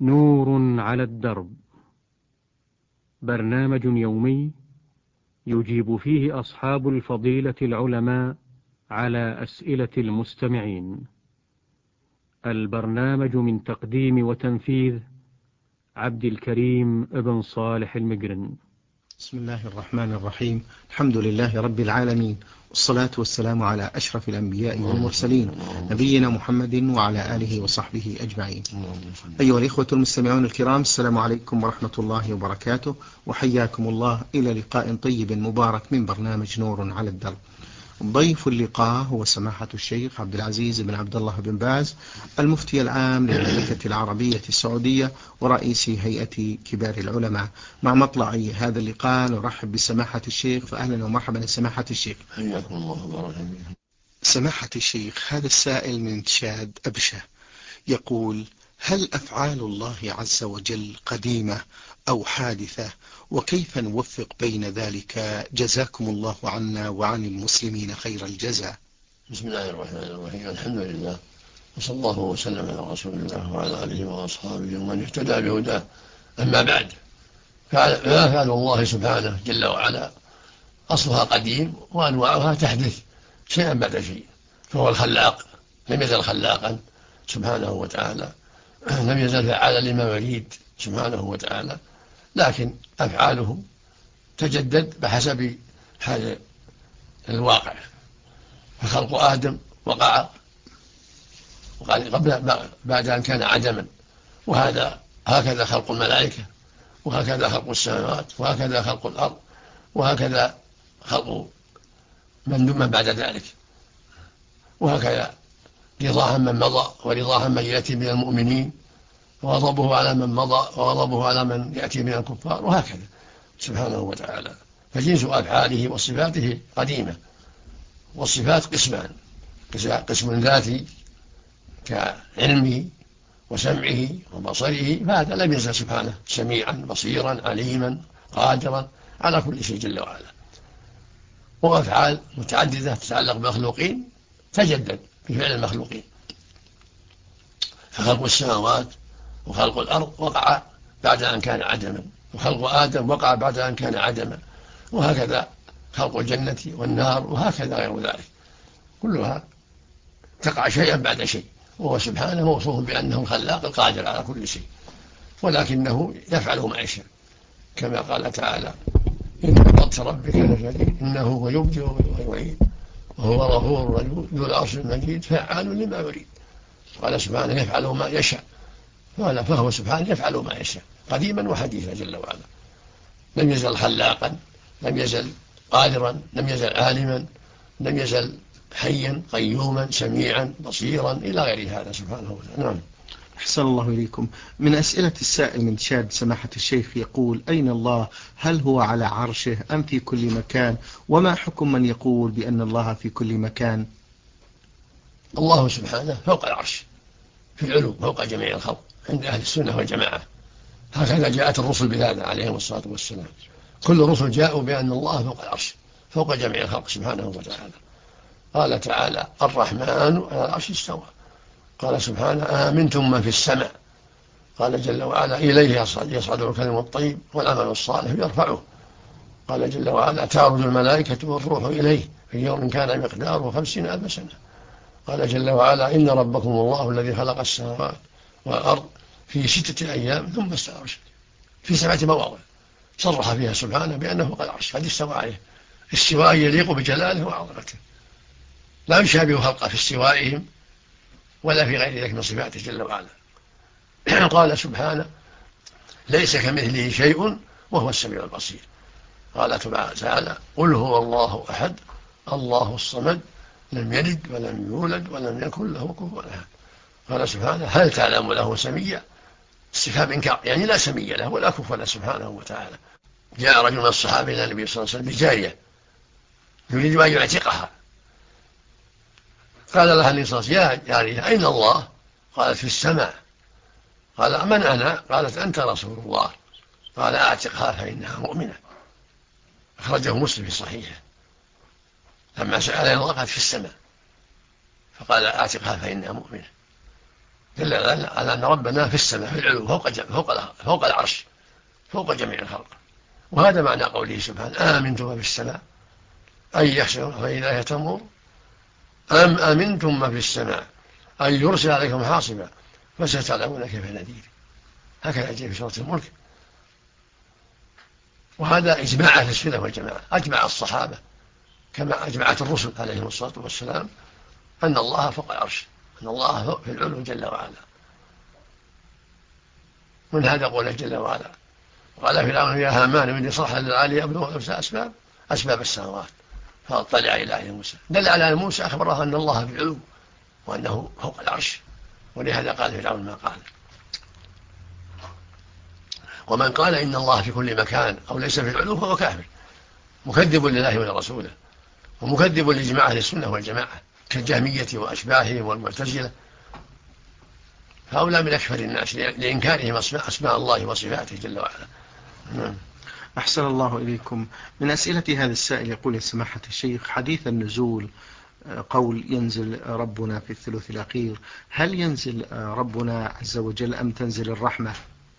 نور على الدرب، برنامج يومي يجيب فيه أصحاب الفضيلة العلماء على أسئلة المستمعين. البرنامج من تقديم وتنفيذ عبد الكريم ابن صالح المقرن. بسم الله الرحمن الرحيم. الحمد لله رب العالمين، والصلاة والسلام على أشرف الأنبياء والمرسلين، نبينا محمد وعلى آله وصحبه أجمعين. أيها الإخوة المستمعون الكرام، السلام عليكم ورحمة الله وبركاته، وحياكم الله إلى لقاء طيب مبارك من برنامج نور على الدرب. ضيف اللقاء هو سماحة الشيخ عبد العزيز بن عبد الله بن باز، المفتي العام للمملكة العربية السعودية ورئيس هيئة كبار العلماء. مع مطلع هذا اللقاء نرحب بسماحة الشيخ، فأهلا ومرحبا سماحة الشيخ. حياكم الله وبارك فيكم. سماحة الشيخ، هذا السائل من تشاد أبشة يقول: هل أفعال الله عز وجل قديمة أو حادثة؟ وكيف نوفق بين ذلك؟ جزاكم الله عنا وعن المسلمين خير الجزاء. بسم الله الرحمن الرحيم. الحمد لله، وصلى الله وسلم على رسول الله وعلى آله وأصحابه ومن اهتدى بهداه. أما بعد، فأفعال الله سبحانه جل وعلا أصلها قديم، وأنواعها تحدث شيئا بعد شيء، فهو الخلاق، لم يزل خلاقا سبحانه وتعالى، لم يزل فعالا لما يريد سبحانه وتعالى، لكن أفعاله تجدد بحسب حال الواقع. فخلق آدم وقع قبل بعد أن كان عدما، هكذا خلق الملائكة، وهكذا خلق السماوات، وهكذا خلق الأرض، وهكذا خلق من بعد ذلك، وهكذا رضاها من مضى ورضاها من يأتي من المؤمنين، وغضبه على من مضى وغضبه على من يأتي من الكفار، وهكذا سبحانه وتعالى. فجنس أفعاله وصفاته قديمة. والصفات قسمان: قسم ذاتي كعلمه وسمعه وبصره، فهذا لم يزل سبحانه سميعا بصيرا عليما قادرا على كل شيء جل وعلا. وأفعال متعددة تتعلق بمخلوقين تجدد بفعل المخلوقين، فخلق السماوات وخلق الأرض وقع بعد أن كان عدما، وخلق آدم وقع بعد أن كان عدما، وهكذا خلق الجنة والنار، وهكذا غير ذلك، كلها تقع شيئا بعد شيء. وهو سبحانه موصوف بأنه الخلاق القادر على كل شيء، ولكنه يفعل ما يشاء، كما قال تعالى: إن بطش ربك لشديد إنه هو يبدئ ويعيد وهو غفور ذو العرش المجيد فعال لما يريد. قال سبحانه يفعل ما يشاء، فهو سبحانه يفعل ما يشاء قديما وحديثا جل وعلا. لم يزل خلاقا، لم يزل قادرا، لم يزل عالما، لم يزل حيا قيوما سميعا بصيرا إلى غير هذا سبحانه وتعالى. نعم. أحسن الله إليكم. من أسئلة السائل من تشاد سماحة الشيخ يقول: أين الله؟ هل هو على عرشه أم في كل مكان؟ وما حكم من يقول بأن الله في كل مكان؟ الله سبحانه فوق العرش في العلو فوق جميع الخلق عند أهل السنة والجماعة، هكذا جاءت الرسل بهذا عليهم الصلاة والسلام. كل الرسل جاءوا بأن الله فوق العرش فوق جميع الخلق سبحانه وتعالى. قال تعالى: الرحمن على العرش استوى. قال سبحانه: آمنتم من في السماء. قال جل وعلا: إليه يصعد الكلم الطيب والعمل الصالح يرفعه. قال جل وعلا: تعرج الملائكة والروح إليه في يوم كان مقداره 50,000 سنة. قال جل وعلا: إن ربكم الله الذي خلق السماوات والأرض في 6 أيام ثم استوى على العرش. في 7 مواضع صرح فيها سبحانه بأنه فوق العرش قد استوى عليه استواء يليق بجلاله وعظمته، لا يشابه خلقه في استوائهم ولا في غير ذلك من صفاته جل وعلا. قال سبحانه: ليس كمثله شيء وهو السميع البصير. قال تعالى: قل هو الله أحد الله الصمد لم يلد ولم يولد ولم يكن له كفوا أحد. قال سبحانه: هل تعلم له سميا؟ استفهام إنكار، يعني لا سمي له ولا كفوا له سبحانه وتعالى. جاء رجل من الصحابة إلى النبي صلى الله عليه وسلم بجارية يريد أن يعتقها، قال لها النبي صلى الله عليه وسلم: يا جارية أين الله؟ قالت: في السماء. قال: من أنا؟ قالت: أنت رسول الله. قال: أعتقها فإنها مؤمنة. أخرجه مسلم في صحيحه. لما سأل الله قالت: في السماء، فقال: أعتقها فإنها مؤمنة. دل على أن ربنا في السماء في العلو فوق العرش فوق جميع الخلق. وهذا معنى قوله سبحانه آمنتم ما في السماء أي يخشون فإذا تمور أم أمنتم ما في السماء أن يرسل عليكم حاصبا فستعلمون كيف نذير. هكذا جاء في سورة الملك. وهذا إجماع أهل السنة والجماعة، أجمع الصحابة كما أجمعت الرسل عليهم الصلاة والسلام أن الله فوق العرش، أن الله في العلو جل وعلا. من هذا قوله جل وعلا قال فرعون يا هامان ابن لي صرحا لعلي أبلغ أسباب السماوات فاطلع إلى إله موسى. دل على أن موسى أخبره أن الله في العلو وأنه فوق العرش، ولهذا قال فرعون ما قال. ومن قال إن الله في كل مكان أو ليس في العلو فهو كافر مكذب لله ولرسوله ومكذب لإجماع أهل السنة والجماعة كالجهمية وأشباههم والمعتزلة، هؤلاء من أكفر الناس لإنكارهم أسماء الله وصفاته جل وعلا. أحسن الله إليكم. من أسئلة هذا السائل يقول يا سماحة الشيخ حديث النزول قول ينزل ربنا في الثلث الأخير، هل ينزل ربنا عز وجل أم تنزل الرحمة؟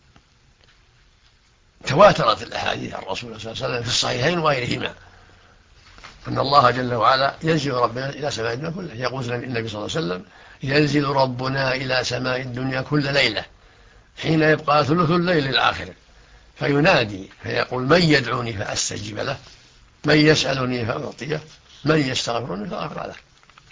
تواترت الأحاديث عن الرسول صلى الله عليه وسلم في الصحيحين وغيرهما أن الله جل وعلا ينزل ربنا إلى سماء الدنيا كلها. يقول النبي صلى الله عليه وسلم ينزل ربنا إلى سماء الدنيا كل ليلة حين يبقى ثلث الليل الآخر فينادي فيقول من يدعوني فأستجيب له، من يسألني فأعطيه، من يستغفرني فأغفر له.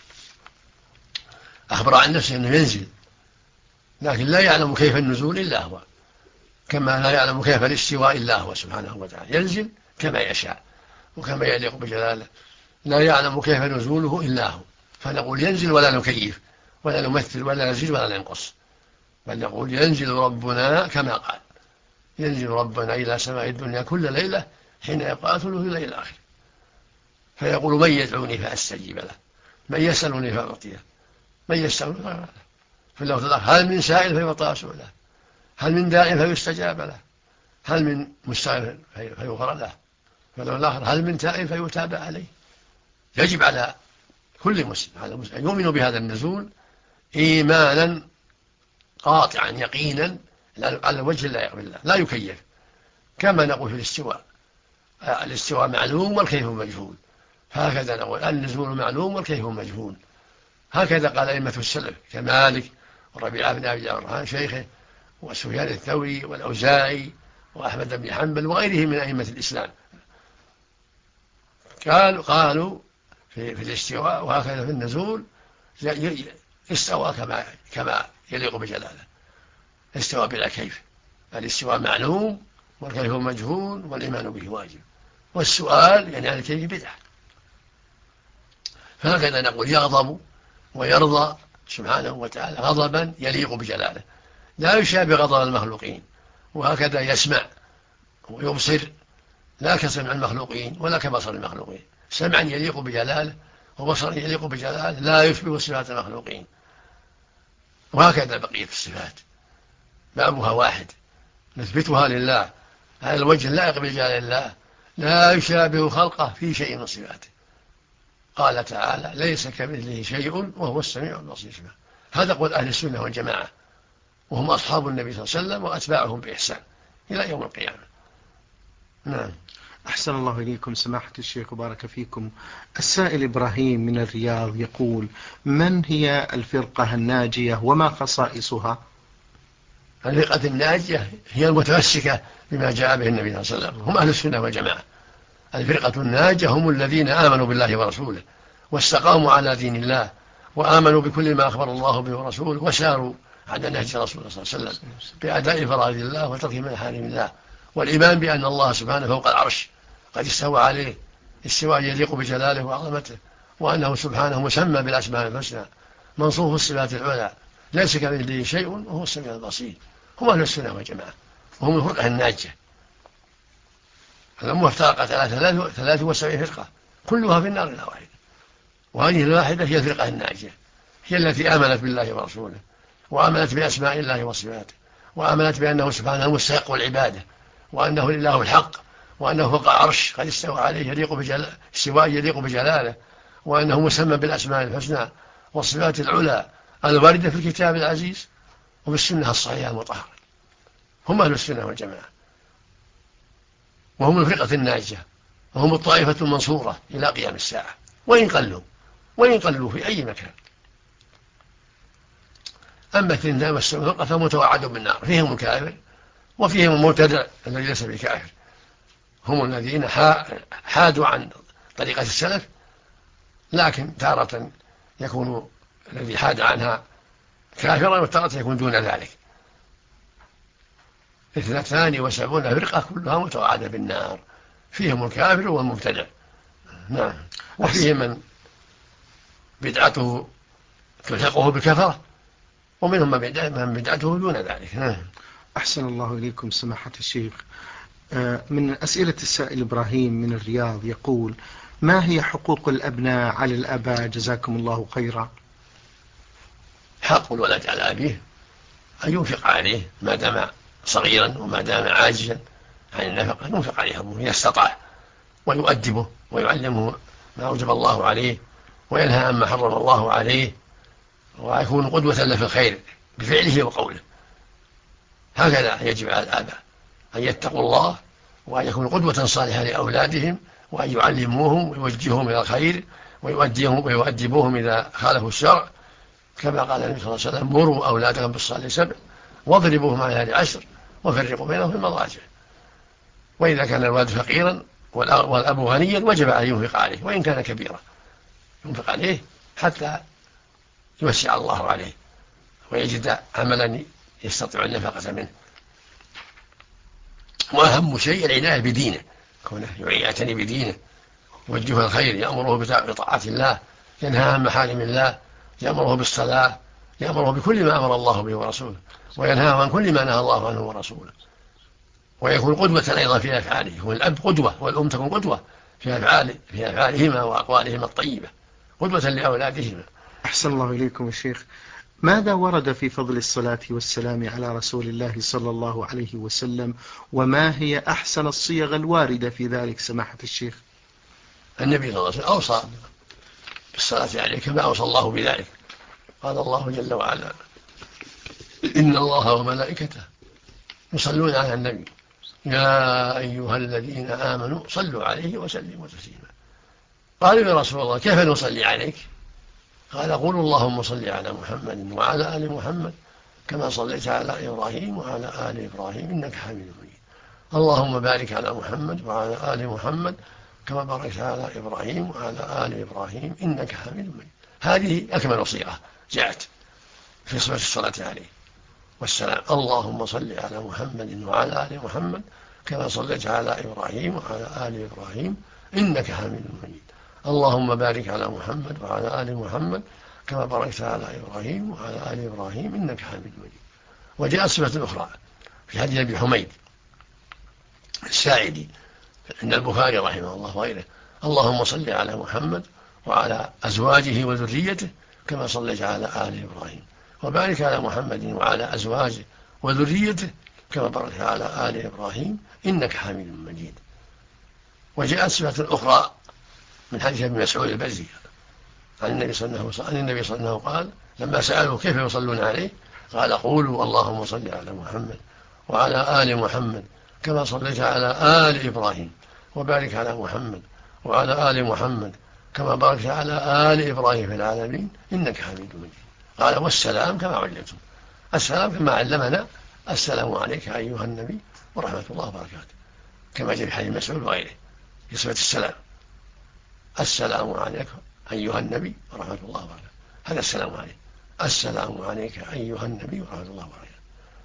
أخبر عن نفسه أنه ينزل، لكن لا يعلم كيف النزول إلا هو، كما لا يعلم كيف الاستواء إلا هو سبحانه وتعالى. ينزل كما يشاء وكما يليق بجلاله، لا يعلم كيف نزوله إلا هو. فنقول ينزل ولا نكيف ولا نمثل ولا نزيد ولا ننقص، بل نقول ينزل ربنا كما قال ينزل ربنا إلى سماء الدنيا كل ليلة حين يبقى ثلث الليل الآخر فيقول من يدعوني فأستجيب له، من يسألني فأعطيه، من يستغفرني فأغفر له. في اللفظ الآخر هل من سائل فيعطى سؤله، هل من داع فيستجاب له، هل من مستغفر فيغفر له. فلو الآخر هل من تائب فيتاب عليه. يجب على كل مسلم أن يؤمن بهذا النزول إيمانا قاطعا يقينا على وجه لا يقبل الله، لا يكيف. كما نقول في الاستواء معلوم والكيف مجهول، هكذا نقول النزول معلوم والكيف مجهول. هكذا قال أئمة السلف كمالك وربيعة بن أبي عمران شيخه وسفيان الثوري والأوزاعي وأحمد بن حنبل وغيرهم من أئمة الإسلام، قالوا في الاستواء وهكذا في النزول استوى كما يليق بجلاله، استوى بلا كيف. الاستواء معلوم والكيف مجهول والإيمان به واجب، والسؤال يعني عن الكيف بدعة. فهكذا نقول يغضب ويرضى سبحانه وتعالى غضبا يليق بجلاله لا يشابه غضب المخلوقين، وهكذا يسمع ويبصر لا كسمع المخلوقين ولا كبصر المخلوقين، سمعا يليق بجلاله وبصرا يليق بجلاله لا يشبه صفات المخلوقين. وهكذا بقية الصفات بابها واحد نثبتها لله على الوجه اللائق بجلال الله لا يشابه خلقه في شيء من صفاته. قال تعالى ليس كمثله شيء وهو السميع البصير. هذا قول أهل السنة والجماعة، وهم أصحاب النبي صلى الله عليه وسلم وأتباعهم بإحسان إلى يوم القيامة. نعم. أحسن الله إليكم سماحة الشيخ وبارك فيكم. السائل إبراهيم من الرياض يقول من هي الفرقة الناجية وما خصائصها؟ الفرقة الناجية هي المتمسكة بما جاء به النبي صلى الله عليه وسلم، هم أهل السنة والجماعة. الفرقة الناجية هم الذين آمنوا بالله ورسوله واستقاموا على دين الله وآمنوا بكل ما أخبر الله به ورسوله وساروا على نهج رسول الله صلى الله عليه وسلم بأداء فرائض الله وترك محارم الله، والإيمان بأن الله سبحانه فوق العرش قد استوى عليه استواء يليق بجلاله وعظمته، وأنه سبحانه مسمى بالأسماء الحسنى منصوف الصفات العلى ليس كمثله شيء وهو السميع البصير. هم أهل السنة والجماعة وهم الفرقة الناجية. الأمة افترقت على 73 فرقة كلها في النار إلا واحدة، وهذه الواحدة هي الفرقة الناجية، هي التي آمنت بالله ورسوله وآمنت بأسماء الله وصفاته وآمنت بأنه سبحانه مستحق العبادة وأنه الإله الحق وأنه فوق العرش قد استوى عليه استواء يليق بجلاله، وأنه مسمى بالأسماء الحسنى والصفات العلى الواردة في الكتاب العزيز وبالسنة الصحيحة المطهرة. هم أهل السنة والجماعة، وهم الفرقة الناجية، وهم الطائفة المنصورة إلى قيام الساعة، وإن قلوا في أي مكان. أما 72 فرقة فمتوعد بالنار، فيهم الكافر وفيهم المبتدع الذي ليس بكافر، هم الذين حادوا عن طريقة السلف، لكن تارة يكون الذي حاد عنها كافرا وتارة يكون دون ذلك. 72 فرقة كلها متوعدة بالنار، فيهم الكافر والمبتدع. نعم. وفيهم من بدعته تلحقه بالكفرة، ومنهم من بدعته دون ذلك. أحسن الله إليكم سماحة الشيخ. من أسئلة السائل إبراهيم من الرياض يقول: ما هي حقوق الأبناء على الآباء جزاكم الله خيرا؟ حق الولد على أبيه أن ينفق عليه ما دام صغيرا وما دام عاجزا عن النفقة، ينفق عليه أبوه إذا استطاع، ويؤدبه ويعلمه ما أوجب الله عليه، وينهى عما حرم الله عليه، ويكون قدوة له في الخير بفعله وقوله. هكذا يجب على الآباء أن يتقوا الله، وأن يكونوا قدوة صالحة لأولادهم، وأن يعلموهم ويوجههم إلى الخير، ويؤدبوهم إذا خالفوا الشرع، كما قال النبي صلى الله عليه وسلم: مروا أولادكم بالصلاة 7 واضربوهم عليها 10 وفرقوا بينهم في المضاجع. وإذا كان الوالد فقيرا والأب غنيا وجب عليه ينفق عليه وإن كان كبيرا، ينفق عليه حتى يوسع الله عليه ويجد عملا يستطيع النفقة منه. وأهم شيء العناية بدينه، كونه يعتني بدينه، يوجهه الخير، يأمره بطاعة الله، ينهى عن محارم الله، يأمره بالصلاة، يأمره بكل ما أمر الله به ورسوله، وينهى عن كل ما نهى الله عنه ورسوله. ويكون قدوة أيضا في أفعاله، يكون الأب قدوة والأم تكون قدوة في أفعالهما وأقوالهما الطيبة، قدوة لأولادهما. أحسن الله إليكم يا شيخ. ماذا ورد في فضل الصلاة والسلام على رسول الله صلى الله عليه وسلم، وما هي أحسن الصيغ الواردة في ذلك سماحة الشيخ؟ النبي صلى الله عليه وسلم أوصى بالصلاة عليه كما أوصى الله بذلك. قال الله جل وعلا: إن الله وملائكته يصلون على النبي يا أيها الذين آمنوا صلوا عليه وسلموا تسليما. قالوا: يا رسول الله كيف نصلي عليك؟ قال: قولوا اللهم صل على محمد وعلى آل محمد كما صليت على إبراهيم وعلى آل إبراهيم إنك حميد مجيد. اللهم بارك على محمد وعلى آل محمد كما باركت على إبراهيم وعلى آل إبراهيم إنك حميد مجيد. هذه أكمل صيغة جاءت في صفة الصلاة عليه والسلام. اللهم صل على محمد وعلى آل محمد كما صليت على إبراهيم وعلى آل إبراهيم إنك حميد مجيد. اللهم بارك على محمد وعلى آل محمد كما باركت على إبراهيم وعلى آل إبراهيم إنك حميد مجيد. وجاءت صفة أخرى في حديث أبي حميد الساعدي عند البخاري رحمه الله وغيره: اللهم صل على محمد وعلى أزواجه وذريته كما صليت على آل إبراهيم، وبارك على محمد وعلى أزواجه وذريته كما باركت على آل إبراهيم إنك حميد مجيد. وجاءت صفة أخرى من حديث ابن مسعود البزي عن النبي صلى الله عليه وسلم قال لما سألوا كيف يصلون عليه قال: قولوا اللهم صل على محمد وعلى آل محمد كما صليت على آل إبراهيم، وبارك على محمد وعلى آل محمد كما باركت على آل إبراهيم في العالمين إنك حميد مجيد. قال: والسلام كما علمتم. السلام كما علمنا: السلام عليك أيها النبي ورحمة الله وبركاته، كما جاء في حديث مسعود وغيره في صفة السلام: السلام عليك أيها النبي ورحمة الله وبركاته. هذا السلام عليك. السلام عليك أيها النبي ورحمة الله وبركاته.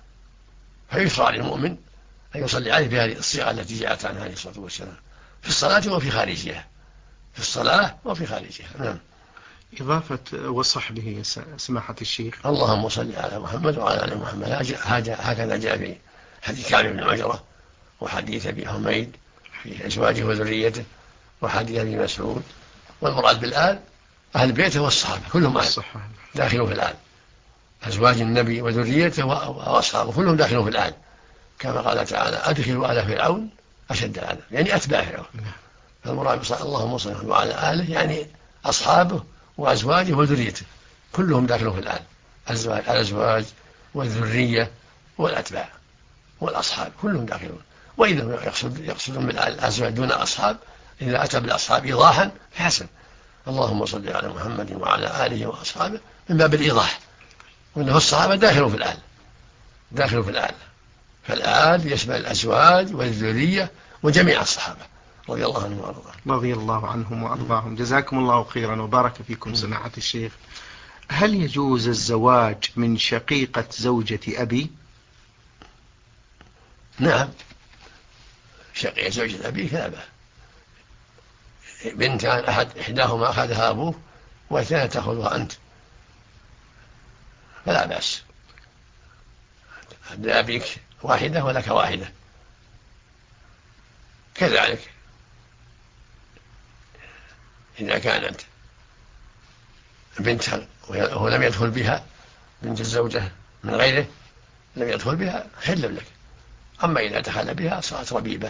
فيشرع للمؤمن أن يصلي عليه بهذه الصيغة التي جاءت عنه عليه الصلاة والسلام في الصلاة وفي خارجها، في الصلاة وفي خارجها. نعم. إضافة وصحبه سماحة الشيخ: اللهم صل على محمد وعلى آل محمد. هكذا جاء في حديث كعب بن عجرة وحديث أبي حميد في أزواجه وذريته وحديث أبي مسعود. والمراد بالآل أهل بيته والصحابة كلهم آل داخلوا في الآل، أزواج النبي وذريته وأصحابه كلهم داخلوا في الآل، كما قال تعالى: أدخلوا آل فرعون أشد العذاب، يعني أتباع فرعون. فالمراد اللهم صل وعلى آله يعني أصحابه وأزواجه وذريته كلهم داخلوا في الآل، الأزواج والذرية والأتباع والأصحاب كلهم داخلون. وإذا يقصدون بالأزواج دون أصحاب، إذا أتى بالأصحاب إيضاحا فحسن، اللهم صل على محمد وعلى آله وأصحابه، من باب الإيضاح، وإنه الصحابة داخلوا في الآل، فالآل يشمل الأزواج والذرية وجميع الصحابة رضي الله عنهم وأرضاهم. رضي الله عنهم وأرضاهم. جزاكم الله خيرا وبارك فيكم سماحة الشيخ. هل يجوز الزواج من شقيقة زوجة أبي؟ نعم، شقيقة زوجة أبيك لا بأس، بنتان إحداهما أخذها أبوه والثانية تأخذها أنت فلا بأس، لأبيك واحدة ولك واحدة، كذلك إذا كانت بنتها وهو لم يدخل بها، بنت الزوجة من غيره لم يدخل بها حل لك، أما إذا دخل بها صارت ربيبة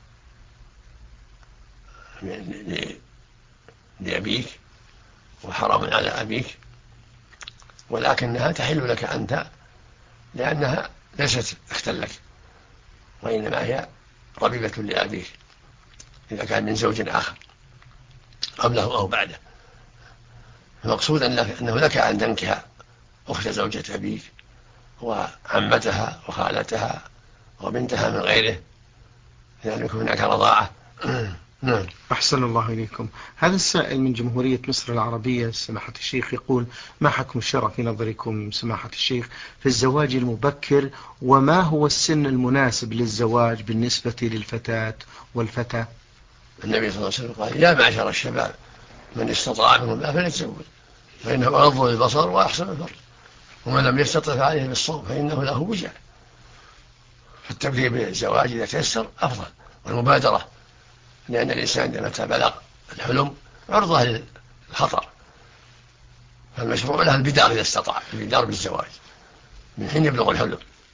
لأبيك وحرام على أبيك، ولكنها تحل لك أنت لأنها ليست أختا لك، وإنما هي ربيبة لأبيك إذا كان من زوج آخر قبله أو بعده. المقصود أنه لك أن تنكح أخت زوجة أبيك وعمتها وخالتها وبنتها من غيره، يعني يكون هناك رضاعة. نعم. أحسن الله إليكم. هذا السائل من جمهورية مصر العربية سماحة الشيخ يقول: ما حكم الشرع في نظركم سماحة الشيخ في الزواج المبكر، وما هو السن المناسب للزواج بالنسبة للفتاة والفتى؟ النبي صلى الله عليه وسلم قال: يا معشر الشباب من استطاع منكم الباء فليتزوج فإنه أغض للبصر وأحسن الفرج، ومن لم يستطع فعليه بالصوم فإنه له وجاء. فالتبكير بالزواج إذا تيسر أفضل، والمبادرة، لأن الإنسان إذا متى بلغ الحلم عرضة للخطر، فالمشروع له البدار إذا استطاع، البدار بالزواج من حين يبلغ الحلم،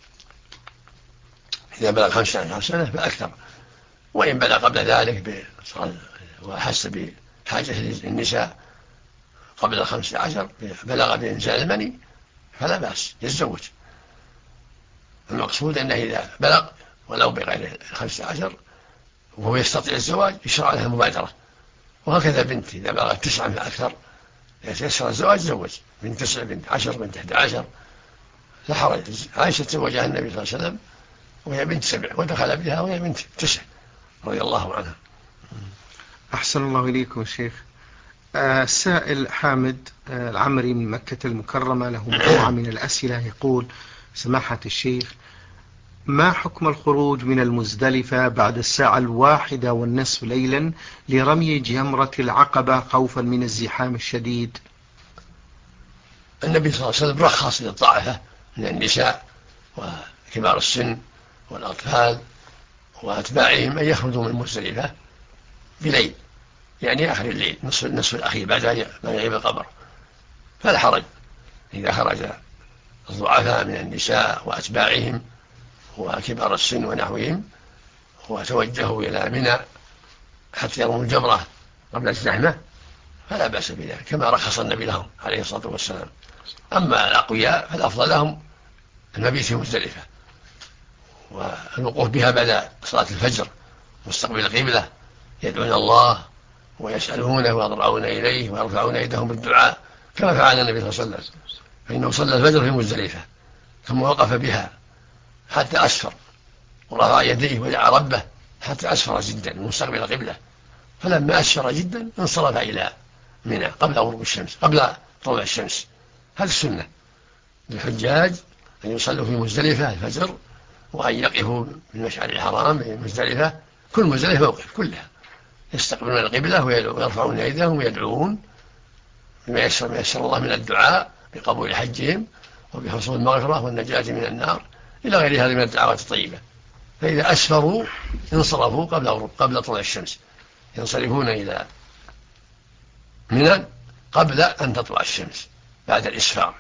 إذا بلغ 15 سنة فأكثر، وإن بلغ قبل ذلك وحس بحاجة النساء قبل 15 بلغ بإنزال المني فلا بأس يتزوج. المقصود أنه إذا بلغ ولو بغير 15 وهو يستطيع الزواج يشرع لها المبادرة، وهكذا بنت إذا بلغت 9 فأكثر يتيسر الزواج زوج، بنت 9 بنت 10 بنت 11 لا حرج. عائشة تزوجها النبي صلى الله عليه وسلم وهي بنت 7 ودخل بها وهي بنت 9 رضي الله عنها. أحسن الله إليكم الشيخ. السائل حامد العمري من مكة المكرمة له مجموعة من الأسئلة، يقول: سماحة الشيخ، ما حكم الخروج من المزدلفة بعد 1:01 ليلا لرمي جمرة العقبة خوفا من الزحام الشديد؟ النبي صلى الله عليه وسلم رخص للطائفة من النساء وكبار السن والأطفال وأتباعهم أن يخرجوا من المزدلفة بليل، يعني آخر الليل، نصف الأخير بعد ما يغيب القمر، فلا حرج إذا خرج الضعفاء من النساء وأتباعهم وكبار السن ونحوهم وتوجهوا إلى منى حتى يرموا الجمرة قبل الزحمة فلا بأس بذلك، كما رخص النبي لهم عليه الصلاة والسلام. أما الأقوياء فالأفضل لهم المبيت في مزدلفة والوقوف بها بعد صلاة الفجر مستقبل القبلة، يدعون الله ويسألونه ويضرعون إليه ويرفعون أيديهم بالدعاء كما فعل النبي صلى الله عليه وسلم، فإنه صلى الفجر في مزدلفة ثم وقف بها حتى أسفر ورفع يديه ودعا ربه حتى أسفر جدا مستقبل القبلة، فلما أسفر جدا انصرف إلى منى قبل غروب الشمس قبل طلوع الشمس. هذه السنة للحجاج أن يصلوا في مزدلفة الفجر وأن يقفوا بالمشعر الحرام في مزدلفة، كل مزدلفة موقف كلها، يستقبلون القبلة ويرفعون أيديهم ويدعون بما يسر الله من الدعاء بقبول حجهم وبحصول المغفرة والنجاة من النار إلى غير هذه من الدعوات الطيبة. فإذا أسفروا انصرفوا قبل طلوع الشمس، ينصرفون إلى منى قبل أن تطلع الشمس بعد الإسفار.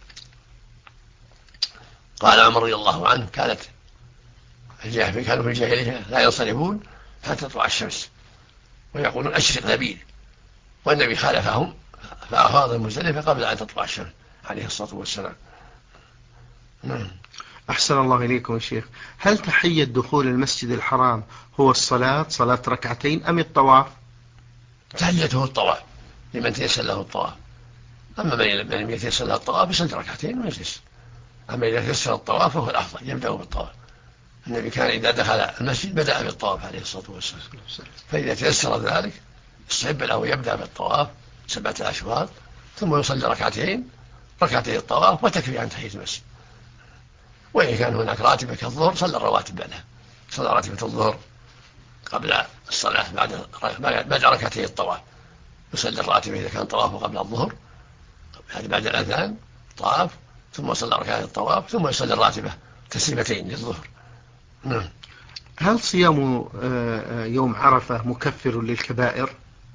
قال عمر رضي الله عنه كانوا في الجاهلية لا ينصرفون حتى تطلع الشمس ويقولون أشرق نبيل، والنبي خالفهم فأفاض المزدلفة قبل أن تطلع الشمس عليه الصلاة والسلام. أحسن الله إليكم يا شيخ. هل تحية دخول المسجد الحرام هو صلاة ركعتين أم الطواف؟ تحيته الطواف لمن تيسر له الطواف، أما من لم يتيسر له الطواف يصلي ركعتين ويجلس. أما إذا تيسر الطواف فهو الأفضل يبدأ بالطواف. النبي كان إذا دخل المسجد بدأ بالطواف عليه الصلاة والسلام، فإذا تيسر ذلك استحب له يبدأ بالطواف 7 أشواط ثم يصلي ركعتين الطواف وتكفي عن تحية المسجد. وإن كان هناك راتبة كالظهر صلى الرواتب بعدها، صلى راتبة الظهر قبل الصلاة بعد ركعتي الطواف، يصلي الراتبة إذا كان طوافه قبل الظهر بعد الأذان طاف ثم صلى ركعتي الطواف ثم يصلي الراتبة تسليمتين للظهر. هل صيام يوم عرفة مكفر للكبائر؟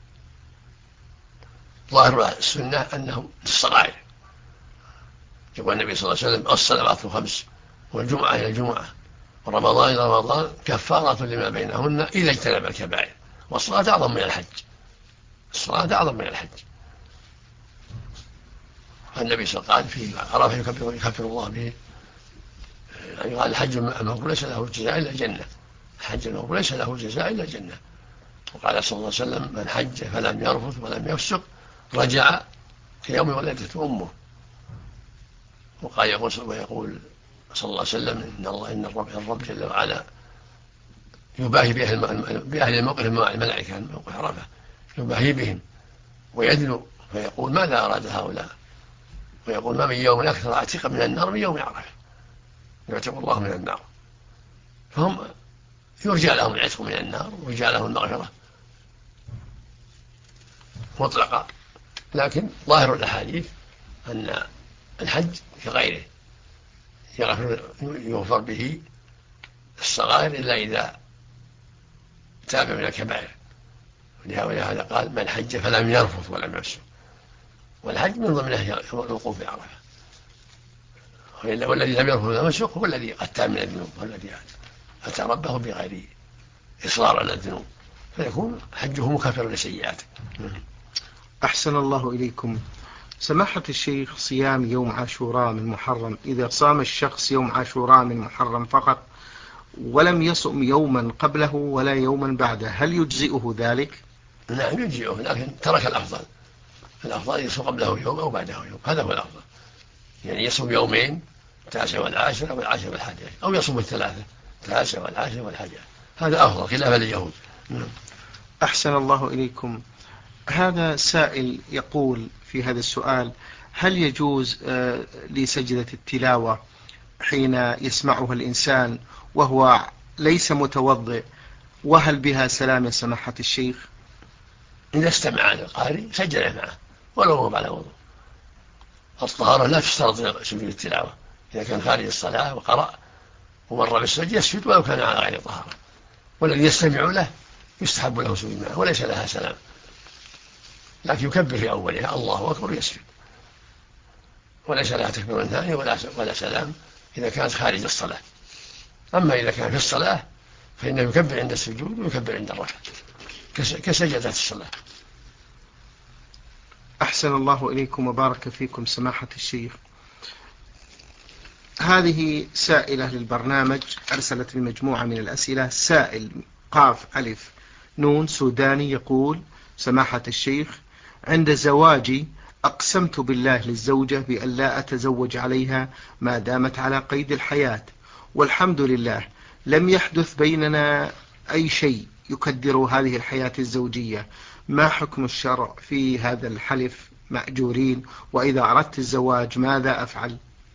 ظاهر السنة أنه الصغائر، يقول النبي صلى الله عليه وسلم الصلوات الخمس والجمعة إلى الجمعة ورمضان إلى رمضان كفارة لما بينهن إذا اجتنب الكبائر. والصلاة أعظم من الحج، الصلاة أعظم من الحج. النبي صلى الله عليه وسلم قال في عرفة يكفر الله به، يعني قال الحج المبرور ليس له جزاء إلا الجنة، الحج المبرور ليس له جزاء إلا الجنة. وقال صلى الله عليه وسلم من حج فلم يرفث ولم يفسق رجع كيوم ولدته أمه. وقال ويقول صلى الله عليه وسلم إن الرب جل وعلا يباهي بأهل الموقف مع الملائكة موقف عرفة، يباهي بهم ويدنو فيقول ماذا أراد هؤلاء، ويقول ما من يوم أكثر عتيقا من النار من يوم عرفة، يعتق الله من النار. فهم يرجى لهم العتق من النار ويرجى لهم المغفرة مطلقا. لكن ظاهر الأحاديث أن الحج كغيره يغفر به الصغائر إلا إذا تاب من الكبائر. ولهذا قال من حج فلم يرفث ولم يفسق، والحج من ضمنه الوقوف في عرفة. والذي لم يرفث ولم يفسق هو الذي قد تاب من الذنوب، والذي أتى ربه بغير إصرار على الذنوب، فيكون حجه مكفر لسيئاته. أحسن الله إليكم. سماحة الشيخ، صيام يوم عاشوراء من محرم، إذا صام الشخص يوم عاشوراء من محرم فقط ولم يصم يوما قبله ولا يوما بعده هل يجزئه ذلك؟ نعم يجزئه، لكن ترك الأفضل. الأفضل يصوم قبله يوم أو بعده يوم، هذا هو الأفضل. يعني يصوم يومين 9 والعاشر أو 10 والحادي عشر، أو يصوم 3 9 والعاشر والحادي عشر، هذا أفضل خلافا لليهود. أحسن الله إليكم. هذا سائل يقول في هذا السؤال: هل يجوز لسجدة التلاوة حين يسمعها الإنسان وهو ليس متوضئ، وهل بها سلام يا سماحة الشيخ؟ إذا استمع القارئ سجل معه ولو هو على وضوء. الطهارة لا تشترط سجود التلاوة، إذا كان خارج الصلاة وقرأ ومر بالسجد يسجد ولو كان على غير طهارة، والذي يستمع له يستحب له سجود معه وليس لها سلام، لكن يكبر في أولها الله أكبر يسجد، وليس لها تكبير ثاني ولا سلام إذا كانت خارج الصلاة. أما إذا كان في الصلاة فإنه يكبر عند السجود ويكبر عند الرفع كسجدة الصلاة. أحسن الله إليكم وبارك فيكم سماحة الشيخ. هذه سائلة للبرنامج أرسلت بمجموعة من الأسئلة. سائل قاف ألف نون سوداني يقول: سماحة الشيخ، عند زواجي أقسمت بالله للزوجة بأن لا أتزوج عليها ما دامت على قيد الحياة، والحمد لله لم يحدث بيننا أي شيء يكدر هذه الحياة الزوجية. ما حكم الشرع في هذا الحلف مأجورين؟ وإذا أردت الزواج ماذا أفعل؟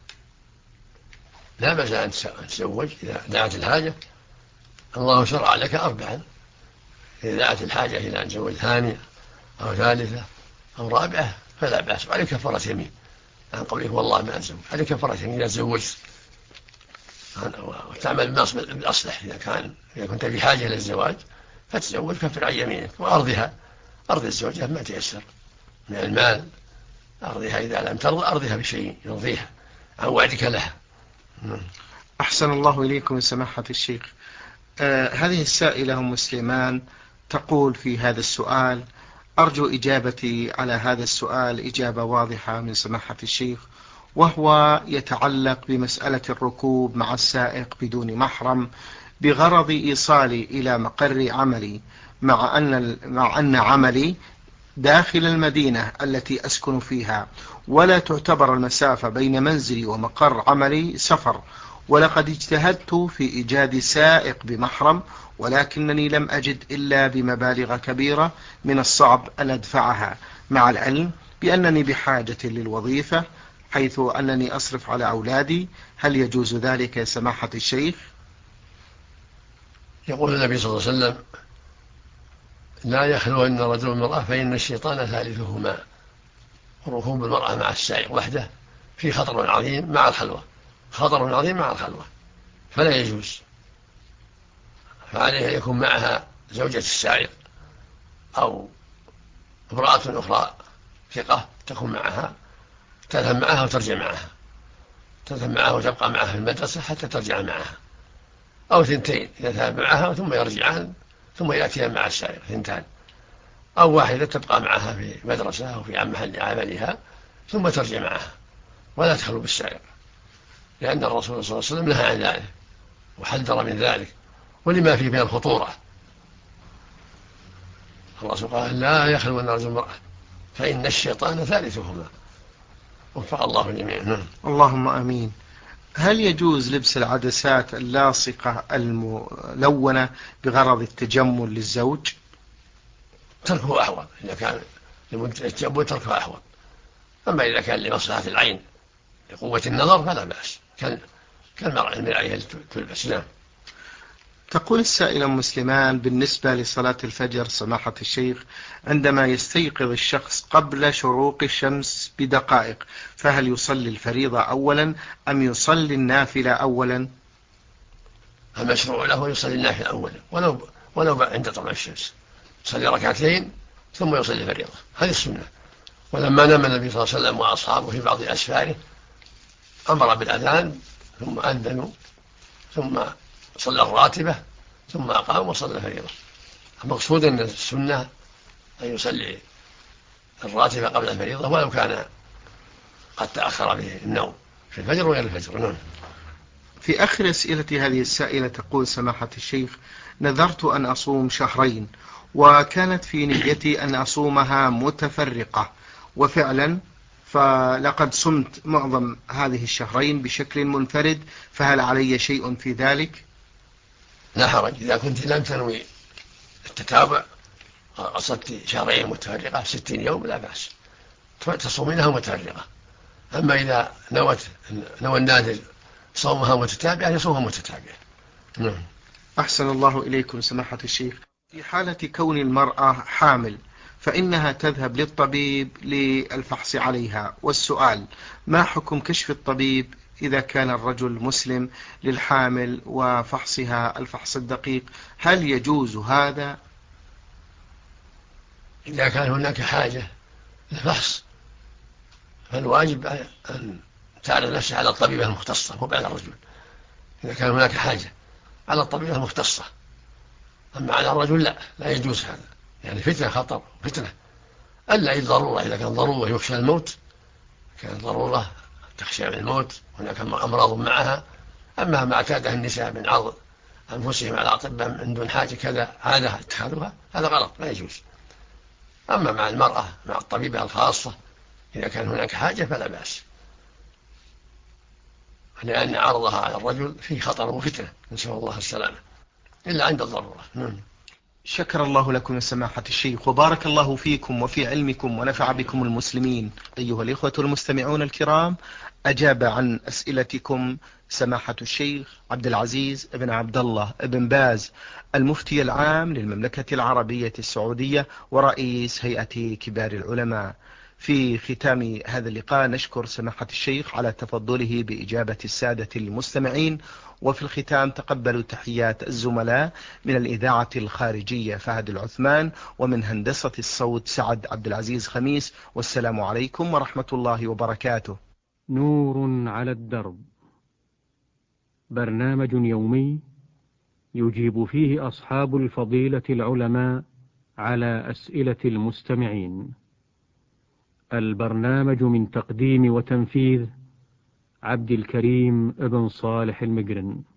لا بأس أن تتزوج إذا دعت الحاجة. الله شرع لك 4: إذا دعت الحاجة إلى أن تزوج ثانية أو ثالثة أو رابعة فلا بأس، عليك كفارة يمين عن قولك والله ما أتزوج، عليك كفارة يمين إذا تزوجت، وتعمل بالأصلح. إذا كنت بحاجة للزواج فتزوج، كفر عن يمينك وأرضها، أرض الزوجة ما تيسر من المال، أرضها إذا لم ترضى أرضها بشيء يرضيها عن وعدك لها. أحسن الله إليكم سماحة الشيخ. هذه السائلة مسلمان تقول في هذا السؤال: أرجو إجابتي على هذا السؤال إجابة واضحة من سماحة الشيخ، وهو يتعلق بمسألة الركوب مع السائق بدون محرم بغرض إيصالي إلى مقر عملي، مع أن عملي داخل المدينة التي أسكن فيها، ولا تعتبر المسافة بين منزلي ومقر عملي سفر، ولقد اجتهدت في إيجاد سائق بمحرم، ولكنني لم أجد إلا بمبالغ كبيرة من الصعب أن أدفعها، مع العلم بأنني بحاجة للوظيفة حيث أنني أصرف على أولادي. هل يجوز ذلك يا سماحة الشيخ؟ يقول النبي صلى الله عليه وسلم: لا يخلون رجل وامرأة فإن الشيطان ثالثهما. ركوب المرأة مع السائق وحده في خطر عظيم مع الخلوة، خطر عظيم مع الخلوة، فلا يجوز. فعليه أن يكون معها زوجة السائق أو امرأة أخرى ثقة تكون معها، تذهب معها وترجع معها، تذهب معها وتبقى معها في المدرسة حتى ترجع معها، أو ثنتين يذهب معها ثم يرجعان ثم يأتيان مع السائق ثنتان، أو واحدة تبقى معها في مدرسة أو في محل عملها ثم ترجع معها ولا تخلو بالسائق، لأن الرسول صلى الله عليه وسلم نهى عن ذلك وحذر من ذلك ولما فيه من الخطورة. الرسول قال: لا يخلون رجل وامرأة فإن الشيطان ثالثهما. وفق الله الجميع. اللهم آمين. هل يجوز لبس العدسات اللاصقة الملونة بغرض التجمل للزوج؟ تركه أحوط، إذا كان لمدة التجمل تركه أحوط، أما إذا كان لمصلحة العين لقوة النظر فلا بأس، كالمرأة تلبس. نعم. تقول السائلة مسلمان: بالنسبة لصلاة الفجر سماحة الشيخ، عندما يستيقظ الشخص قبل شروق الشمس بدقائق، فهل يصلي الفريضة أولا أم يصلي النافلة أولا؟ المشروع له يصلي النافلة أولا ولو عند طلوع الشمس، يصلي ركعتين ثم يصلي الفريضة، هذه السنة. ولما نام النبي صلى الله عليه وسلم وأصحابه في بعض أسفاره أمر بالأذان ثم أذنوا ثم صلى الراتبة ثم أقام وصلى الفريضة. المقصود أن السنة أن يصلي الراتبة قبل الفريضة ولو كان قد تأخر به النوم في الفجر وغير الفجر. نعم. في آخر أسئلة هذه السائلة تقول سماحة الشيخ: نذرت أن أصوم شهرين، وكانت في نيتي أن أصومها متفرقة، وفعلا فلقد صمت معظم هذه الشهرين بشكل منفرد، فهل علي شيء في ذلك؟ لا حرج، إذا كنت لم تنوي التتابع قصدت شهرين متفرقة 60 يوم لا بأس تصومينها متفرقة. أما إذا نوى الناذر صومها متتابعة يصومها متتابعة. نعم. أحسن الله إليكم سماحة الشيخ. في حالة كون المرأة حامل فإنها تذهب للطبيب للفحص عليها، والسؤال: ما حكم كشف الطبيب إذا كان الرجل مسلم للحامل وفحصها الفحص الدقيق؟ هل يجوز هذا؟ إذا كان هناك حاجة للفحص فالواجب أن تعرض نفسها على الطبيبة المختصة مو على الرجل. إذا كان هناك حاجة على الطبيبة المختصة، أما على الرجل لا يجوز هذا، يعني فتنة، خطر فتنة، ألا إذا ضرورة، إذا كان ضرورة يخشى الموت، كان ضرورة تخشى من الموت، هناك أمراض معها. أما ما اعتادها النساء من عرض أنفسهم على الأطباء من دون حاجة كذا عادة اتخاذها، هذا غلط لا يجوز. أما مع المرأة مع الطبيبة الخاصة إذا كان هناك حاجة فلا بأس، لأن عرضها على الرجل فيه خطر وفتنة، نسأل الله السلامة، إلا عند الضرورة. شكر الله لكم سماحة الشيخ، وبارك الله فيكم وفي علمكم ونفع بكم المسلمين. أيها الإخوة المستمعون الكرام، أجاب عن أسئلتكم سماحة الشيخ عبد العزيز بن عبد الله بن باز، المفتي العام للمملكة العربية السعودية ورئيس هيئة كبار العلماء. في ختام هذا اللقاء نشكر سماحة الشيخ على تفضله بإجابة السادة المستمعين، وفي الختام تقبلوا تحيات الزملاء من الإذاعة الخارجية فهد العثمان، ومن هندسة الصوت سعد عبد العزيز خميس، والسلام عليكم ورحمة الله وبركاته. نور على الدرب، برنامج يومي يجيب فيه أصحاب الفضيلة العلماء على أسئلة المستمعين. البرنامج من تقديم وتنفيذ عبد الكريم ابن صالح المقرن.